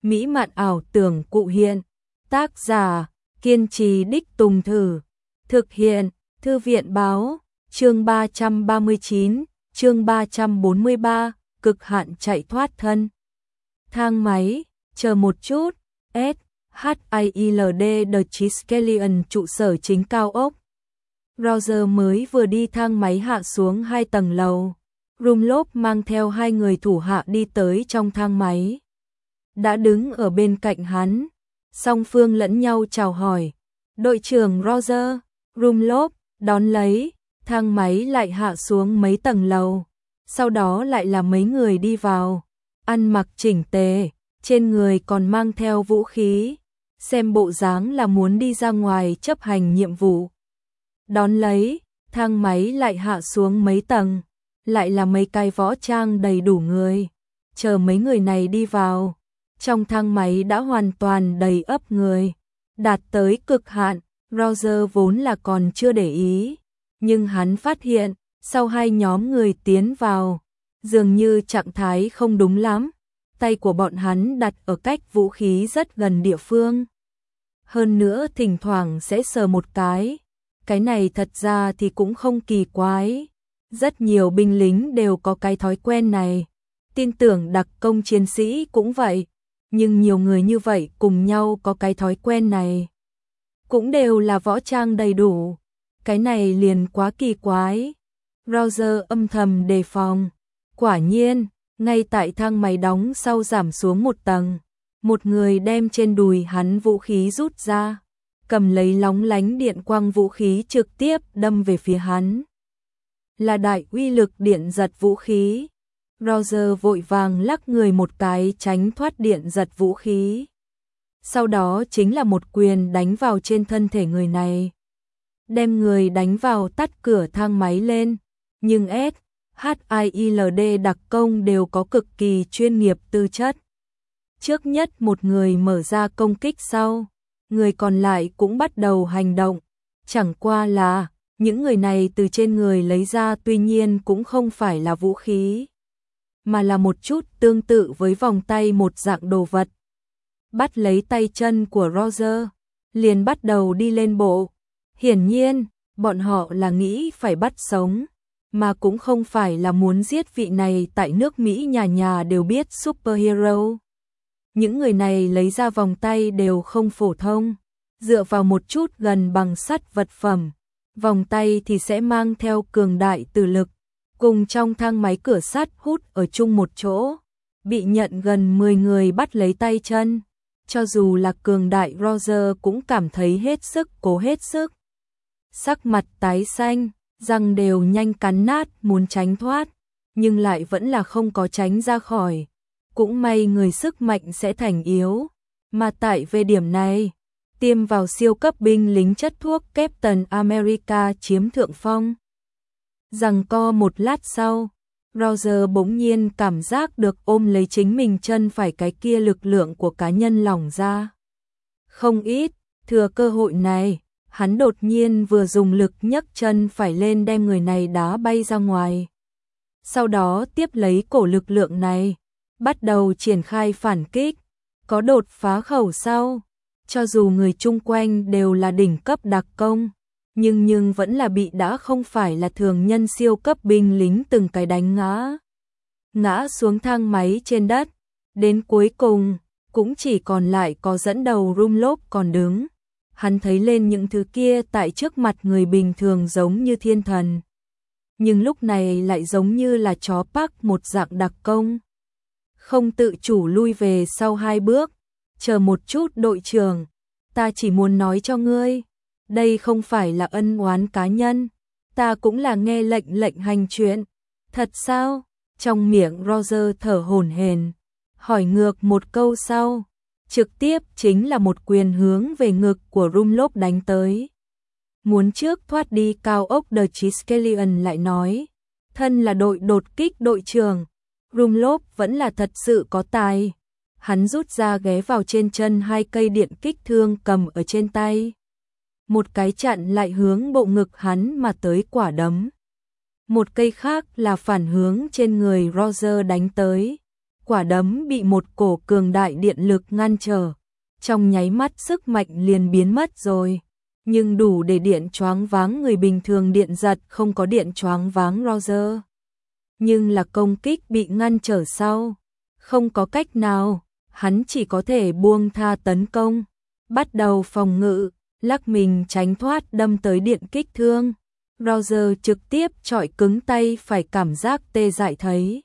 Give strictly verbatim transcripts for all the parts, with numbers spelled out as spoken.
mỹ mạn ảo tưởng cụ hiện. Tác giả, kiên trì đích tùng thử. Thực hiện, Thư viện Báo, chương ba trăm ba mươi chín, chương ba trăm bốn mươi ba, cực hạn chạy thoát thân. Thang máy, chờ một chút, S, H I L D The Triskelion trụ sở chính cao ốc. Roger mới vừa đi thang máy hạ xuống hai tầng lầu. Rumlop mang theo hai người thủ hạ đi tới trong thang máy. Đã đứng ở bên cạnh hắn, song phương lẫn nhau chào hỏi. Đội trưởng Roger, Rumlop, đón lấy, thang máy lại hạ xuống mấy tầng lầu. Sau đó lại là mấy người đi vào, ăn mặc chỉnh tề, trên người còn mang theo vũ khí, xem bộ dáng là muốn đi ra ngoài chấp hành nhiệm vụ. Đón lấy, thang máy lại hạ xuống mấy tầng, lại là mấy cái võ trang đầy đủ người. Chờ mấy người này đi vào, trong thang máy đã hoàn toàn đầy ắp người, đạt tới cực hạn. Roger vốn là còn chưa để ý, nhưng hắn phát hiện, sau hai nhóm người tiến vào, dường như trạng thái không đúng lắm, tay của bọn hắn đặt ở cách vũ khí rất gần địa phương. Hơn nữa thỉnh thoảng sẽ sờ một cái, cái này thật ra thì cũng không kỳ quái. Rất nhiều binh lính đều có cái thói quen này, tin tưởng đặc công chiến sĩ cũng vậy, nhưng nhiều người như vậy cùng nhau có cái thói quen này, cũng đều là võ trang đầy đủ, cái này liền quá kỳ quái. Roger âm thầm đề phòng. Quả nhiên, ngay tại thang máy đóng sau giảm xuống một tầng, một người đem trên đùi hắn vũ khí rút ra, cầm lấy lóng lánh điện quang vũ khí trực tiếp đâm về phía hắn. Là đại uy lực điện giật vũ khí. Roger vội vàng lắc người một cái tránh thoát điện giật vũ khí. Sau đó chính là một quyền đánh vào trên thân thể người này, đem người đánh vào tắt cửa thang máy lên. Nhưng S, H I L D đặc công đều có cực kỳ chuyên nghiệp tư chất. Trước nhất một người mở ra công kích sau, người còn lại cũng bắt đầu hành động. Chẳng qua là, những người này từ trên người lấy ra tuy nhiên cũng không phải là vũ khí, mà là một chút tương tự với vòng tay một dạng đồ vật. Bắt lấy tay chân của Roger, liền bắt đầu đi lên bộ. Hiển nhiên, bọn họ là nghĩ phải bắt sống, mà cũng không phải là muốn giết vị này tại nước Mỹ nhà nhà đều biết superhero. Những người này lấy ra vòng tay đều không phổ thông, dựa vào một chút gần bằng sắt vật phẩm, vòng tay thì sẽ mang theo cường đại từ lực, cùng trong thang máy cửa sắt hút ở chung một chỗ, bị nhận gần mười người bắt lấy tay chân. Cho dù là cường đại Roger cũng cảm thấy hết sức cố hết sức. Sắc mặt tái xanh, răng đều nhanh cắn nát muốn tránh thoát, nhưng lại vẫn là không có tránh ra khỏi. Cũng may người sức mạnh sẽ thành yếu, mà tại về điểm này, tiêm vào siêu cấp binh lính chất thuốc Captain America chiếm thượng phong. Giằng co một lát sau, Roger bỗng nhiên cảm giác được ôm lấy chính mình chân phải cái kia lực lượng của cá nhân lỏng ra. Không ít, thừa cơ hội này, hắn đột nhiên vừa dùng lực nhấc chân phải lên đem người này đá bay ra ngoài. Sau đó tiếp lấy cổ lực lượng này, bắt đầu triển khai phản kích, có đột phá khẩu sau. Cho dù người chung quanh đều là đỉnh cấp đặc công, nhưng nhưng vẫn là bị đã không phải là thường nhân siêu cấp binh lính từng cái đánh ngã. Ngã xuống thang máy trên đất, đến cuối cùng, cũng chỉ còn lại có dẫn đầu Rumlop còn đứng. Hắn thấy lên những thứ kia tại trước mặt người bình thường giống như thiên thần, nhưng lúc này lại giống như là chó Park một dạng đặc công. Không tự chủ lui về sau hai bước. Chờ một chút đội trưởng, ta chỉ muốn nói cho ngươi, đây không phải là ân oán cá nhân, ta cũng là nghe lệnh lệnh hành chuyện. Thật sao? Trong miệng Roger thở hổn hển, hỏi ngược một câu sau, trực tiếp chính là một quyền hướng về ngực của Rumlop đánh tới. Muốn trước thoát đi cao ốc The Triskelion lại nói, thân là đội đột kích đội trưởng, Rumlop vẫn là thật sự có tài. Hắn rút ra ghé vào trên chân hai cây điện kích thương cầm ở trên tay. Một cái chặn lại hướng bộ ngực hắn mà tới quả đấm. Một cây khác là phản hướng trên người Roger đánh tới. quả đấm bị một cổ cường đại điện lực ngăn trở. Trong nháy mắt sức mạnh liền biến mất rồi. Nhưng đủ để điện choáng váng người bình thường điện giật không có điện choáng váng Roger. Nhưng là công kích bị ngăn trở sau. Không có cách nào, hắn chỉ có thể buông tha tấn công. Bắt đầu phòng ngự, lắc mình tránh thoát đâm tới điện kích thương. Roger trực tiếp chọi cứng tay phải cảm giác tê dại thấy.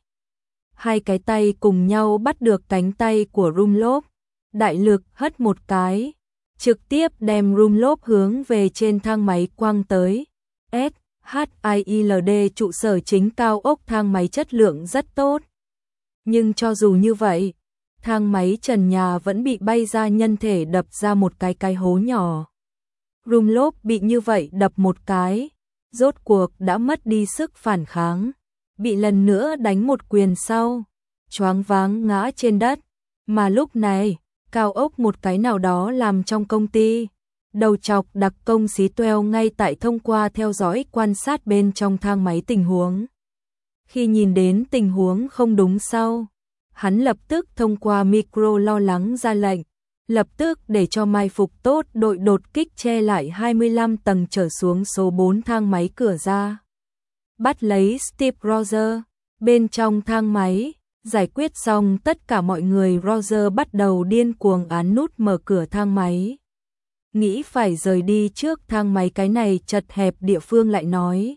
Hai cái tay cùng nhau bắt được cánh tay của Rumlock. Đại lực hất một cái, trực tiếp đem Rumlock hướng về trên thang máy quăng tới. S H I L D trụ sở chính cao ốc thang máy chất lượng rất tốt. Nhưng cho dù như vậy, thang máy trần nhà vẫn bị bay ra nhân thể đập ra một cái cái hố nhỏ. Rumlock bị như vậy đập một cái, rốt cuộc đã mất đi sức phản kháng. Bị lần nữa đánh một quyền sau, choáng váng ngã trên đất. Mà lúc này, cao ốc một cái nào đó làm trong công ty. Đầu chọc đặc công xí toeo ngay tại thông qua theo dõi quan sát bên trong thang máy tình huống. Khi nhìn đến tình huống không đúng sau, hắn lập tức thông qua micro lo lắng ra lệnh, lập tức để cho mai phục tốt đội đột kích che lại hai mươi lăm tầng trở xuống số bốn thang máy cửa ra. Bắt lấy Steve Roger, bên trong thang máy, giải quyết xong tất cả mọi người Roger bắt đầu điên cuồng ấn nút mở cửa thang máy. Nghĩ phải rời đi trước thang máy cái này chật hẹp địa phương lại nói.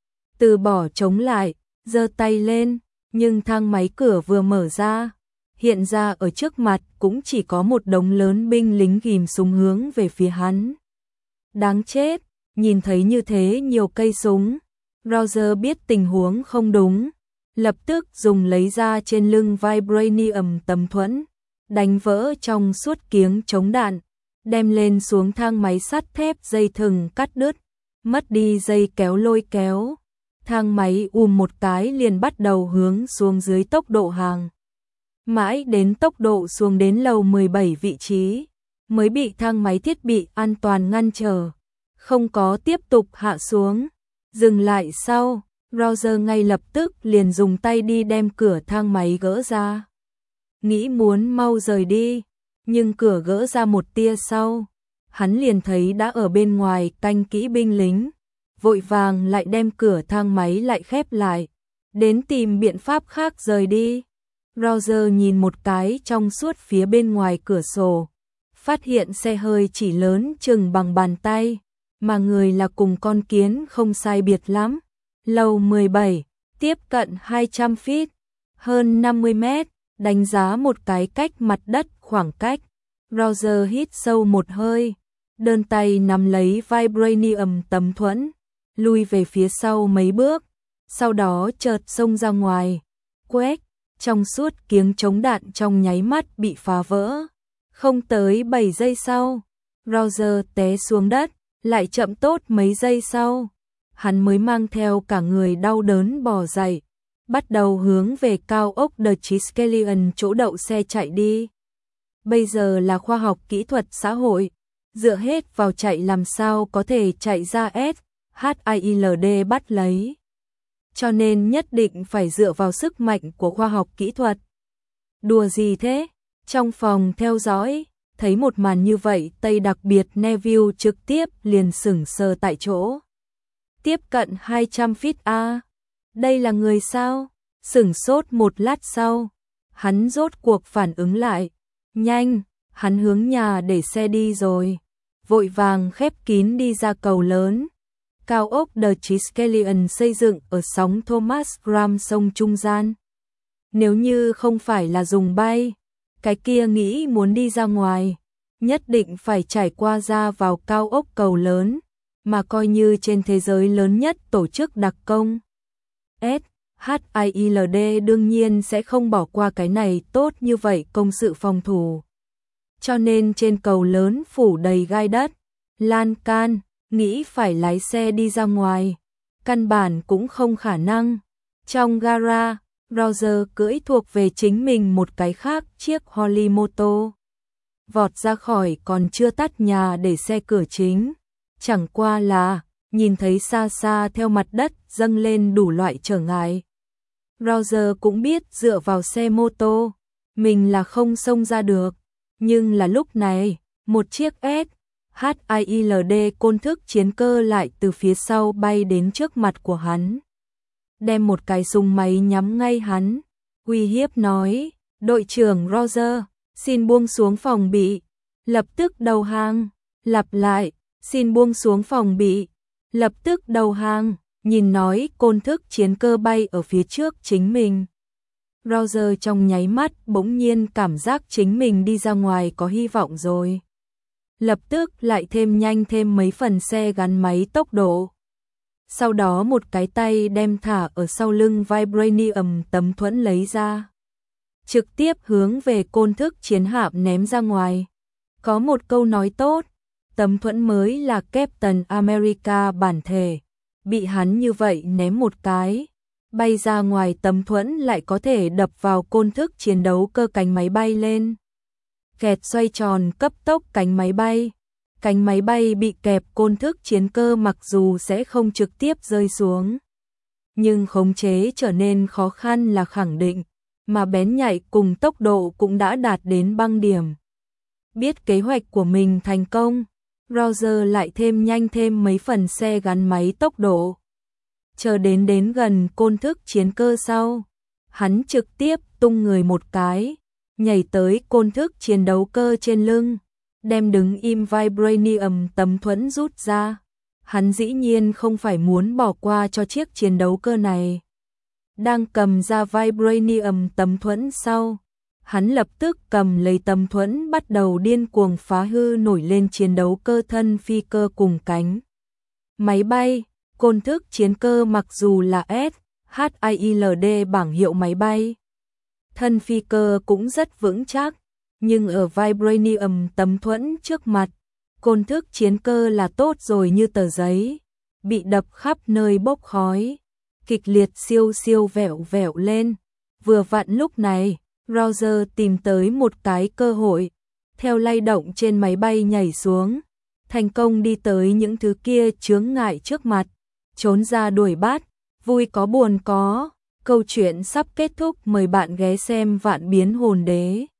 Từ bỏ chống lại, giơ tay lên, nhưng thang máy cửa vừa mở ra. Hiện ra ở trước mặt cũng chỉ có một đống lớn binh lính ghim súng hướng về phía hắn. Đáng chết, nhìn thấy như thế nhiều cây súng. Roger biết tình huống không đúng, lập tức dùng lấy ra trên lưng vibranium tấm thuẫn, đánh vỡ trong suốt kiếng chống đạn, đem lên xuống thang máy sắt thép dây thừng cắt đứt, mất đi dây kéo lôi kéo. Thang máy ùm một cái liền bắt đầu hướng xuống dưới tốc độ hàng. Mãi đến tốc độ xuống đến lầu mười bảy vị trí, mới bị thang máy thiết bị an toàn ngăn trở, không có tiếp tục hạ xuống. Dừng lại sau, Roger ngay lập tức liền dùng tay đi đem cửa thang máy gỡ ra. Nghĩ muốn mau rời đi, nhưng cửa gỡ ra một tia sau, hắn liền thấy đã ở bên ngoài canh kỹ binh lính, vội vàng lại đem cửa thang máy lại khép lại, đến tìm biện pháp khác rời đi. Roger nhìn một cái trong suốt phía bên ngoài cửa sổ, phát hiện xe hơi chỉ lớn chừng bằng bàn tay, mà người là cùng con kiến không sai biệt lắm. Lầu mười bảy, tiếp cận hai trăm feet, hơn năm mươi mét, đánh giá một cái cách mặt đất khoảng cách. Roger hít sâu một hơi, đơn tay nắm lấy vibranium tấm thuẫn, lui về phía sau mấy bước, sau đó chợt xông ra ngoài. Quét, trong suốt kiếng chống đạn trong nháy mắt bị phá vỡ. Không tới bảy giây sau, Roger té xuống đất, lại chậm tốt mấy giây sau, hắn mới mang theo cả người đau đớn bò dậy, bắt đầu hướng về cao ốc The Triskelion chỗ đậu xe chạy đi. Bây giờ là khoa học kỹ thuật xã hội, dựa hết vào chạy làm sao có thể chạy ra S H I L D bắt lấy. Cho nên nhất định phải dựa vào sức mạnh của khoa học kỹ thuật. Đùa gì thế? Trong phòng theo dõi, thấy một màn như vậy Tây đặc biệt Neville trực tiếp liền sững sờ tại chỗ. Tiếp cận hai trăm feet A. Đây là người sao? Sửng sốt một lát sau, hắn rốt cuộc phản ứng lại. Nhanh, hắn hướng nhà để xe đi rồi. Vội vàng khép kín đi ra cầu lớn. Cao ốc The Triskelion xây dựng ở sóng Thomas Gram sông trung gian. Nếu như không phải là dùng bay, cái kia nghĩ muốn đi ra ngoài, nhất định phải trải qua ra vào cao ốc cầu lớn, mà coi như trên thế giới lớn nhất tổ chức đặc công. S H I L D đương nhiên sẽ không bỏ qua cái này tốt như vậy công sự phòng thủ. Cho nên trên cầu lớn phủ đầy gai đất, lan can, nghĩ phải lái xe đi ra ngoài, căn bản cũng không khả năng. Trong gara, Roger cưỡi thuộc về chính mình một cái khác chiếc Holly mô tô. Vọt ra khỏi còn chưa tắt nhà để xe cửa chính. Chẳng qua là, nhìn thấy xa xa theo mặt đất dâng lên đủ loại trở ngại. Roger cũng biết dựa vào xe mô tô, mình là không xông ra được, nhưng là lúc này, một chiếc S H I L D côn thức chiến cơ lại từ phía sau bay đến trước mặt của hắn. Đem một cái súng máy nhắm ngay hắn, uy hiếp nói, đội trưởng Roger, xin buông xuống phòng bị, lập tức đầu hàng, lặp lại, xin buông xuống phòng bị, lập tức đầu hàng, nhìn nói côn thức chiến cơ bay ở phía trước chính mình. Roger trong nháy mắt bỗng nhiên cảm giác chính mình đi ra ngoài có hy vọng rồi. Lập tức lại thêm nhanh thêm mấy phần xe gắn máy tốc độ. Sau đó một cái tay đem thả ở sau lưng Vibranium tấm thuẫn lấy ra. Trực tiếp hướng về côn thức chiến hạm ném ra ngoài. Có một câu nói tốt, tấm thuẫn mới là Captain America bản thể. Bị hắn như vậy ném một cái, bay ra ngoài tấm thuẫn lại có thể đập vào côn thức chiến đấu cơ cánh máy bay lên. Kẹt xoay tròn cấp tốc cánh máy bay. Cánh máy bay bị kẹp côn thức chiến cơ mặc dù sẽ không trực tiếp rơi xuống, nhưng khống chế trở nên khó khăn là khẳng định, mà bén nhạy cùng tốc độ cũng đã đạt đến băng điểm. Biết kế hoạch của mình thành công, Roger lại thêm nhanh thêm mấy phần xe gắn máy tốc độ. Chờ đến đến gần côn thức chiến cơ sau, hắn trực tiếp tung người một cái, nhảy tới côn thức chiến đấu cơ trên lưng, đem đứng im Vibranium tấm thuẫn rút ra. Hắn dĩ nhiên không phải muốn bỏ qua cho chiếc chiến đấu cơ này. Đang cầm ra Vibranium tấm thuẫn sau, hắn lập tức cầm lấy tấm thuẫn bắt đầu điên cuồng phá hư nổi lên chiến đấu cơ thân phi cơ cùng cánh máy bay. Côn thức chiến cơ mặc dù là S H I L D bảng hiệu máy bay, thân phi cơ cũng rất vững chắc, nhưng ở Vibranium tấm thuẫn trước mặt, côn thức chiến cơ là tốt rồi như tờ giấy, bị đập khắp nơi bốc khói, kịch liệt siêu siêu vẹo vẹo lên. Vừa vặn lúc này, Roger tìm tới một cái cơ hội, theo lay động trên máy bay nhảy xuống, thành công đi tới những thứ kia chướng ngại trước mặt, trốn ra đuổi bắt. Vui có buồn có, câu chuyện sắp kết thúc, mời bạn ghé xem Vạn Biến Hồn Đế.